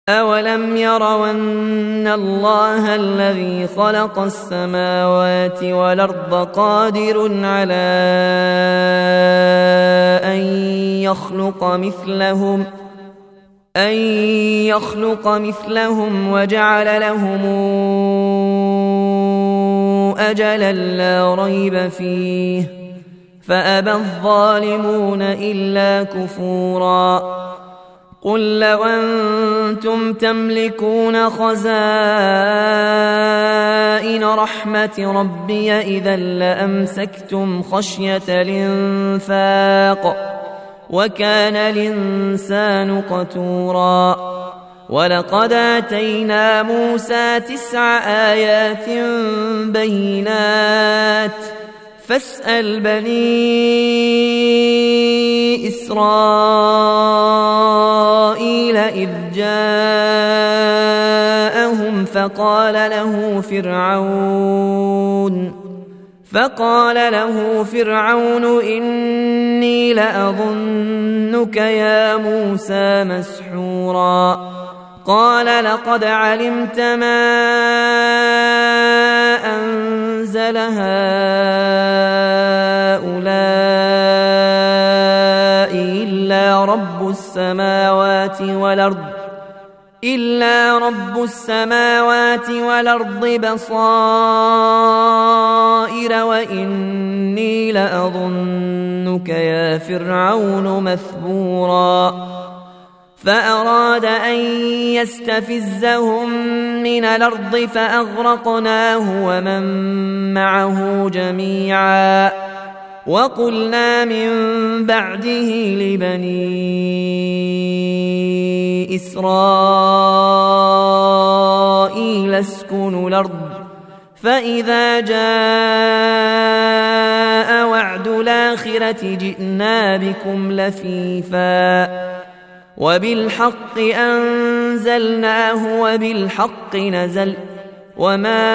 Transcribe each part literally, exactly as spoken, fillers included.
أولم يروا أن الله الذي خلق السماوات والأرض قادر على أن يخلق مثلهم أن يخلق مثلهم وجعل لهم أجلا لا ريب فيه فأبى الظالمون إلا كفورا قل لو أنتم تملكون خزائن رحمة ربي إذا لأمسكتم خشية الإنفاق وكان الإنسان قتورا ولقد آتينا موسى تسع آيات بينات فاسأل بني إسرائيل إذ جاءهم فقال له فرعون فقال له فرعون إني لأظنك يا موسى مسحورا قال لقد علمت ما أنزل هؤلاء إلا رب السماوات والأرض إلا رب السماوات والأرض بصائر وإني لأظنك يا فرعون مثبورا فأراد أن يستفزهم من الأرض فأغرقناه ومن معه جميعا وقلنا من بعده لبني إسرائيل اسكنوا الأرض فإذا جاء وعد الآخرة جئنا بكم لفيفا وبالحق أنزلناه وبالحق نزل وما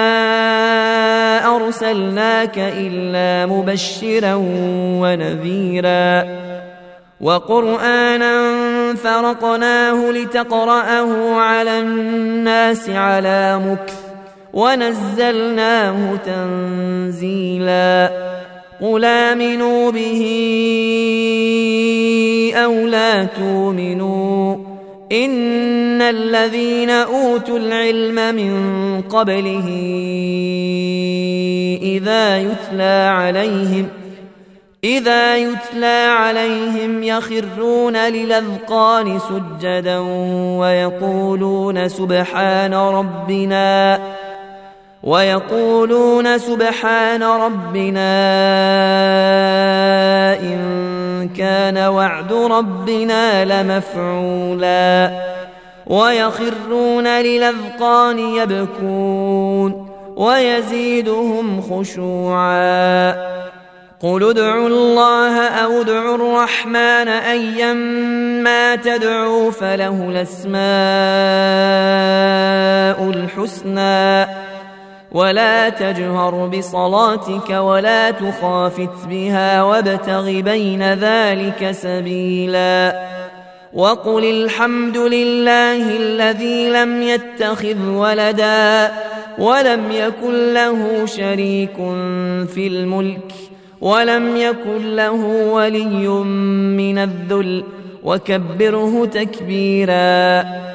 أرسلناك إلا مبشرا ونذيرا وقرآنا فرقناه لتقرأه على الناس على مكث ونزلناه تنزيلا قل آمنوا به أو لا تؤمنوا إن الذين أوتوا العلم من قبله إذا يتلى عليهم إذا يتلى عليهم يخرون للأذقان سجدا ويقولون سبحان ربنا ويقولون سبحان ربنا إن كان وعد ربنا لمفعولا ويخرون للأذقان يبكون ويزيدهم خشوعا قل ادعوا الله أو ادعوا الرحمن أيما تدعوا فله الأسماء الحسنى ولا تجهر بصلاتك ولا تخافت بها وابتغ بين ذلك سبيلا وقل الحمد لله الذي لم يتخذ ولدا ولم يكن له شريك في الملك ولم يكن له ولي من الذل وكبره تكبيرا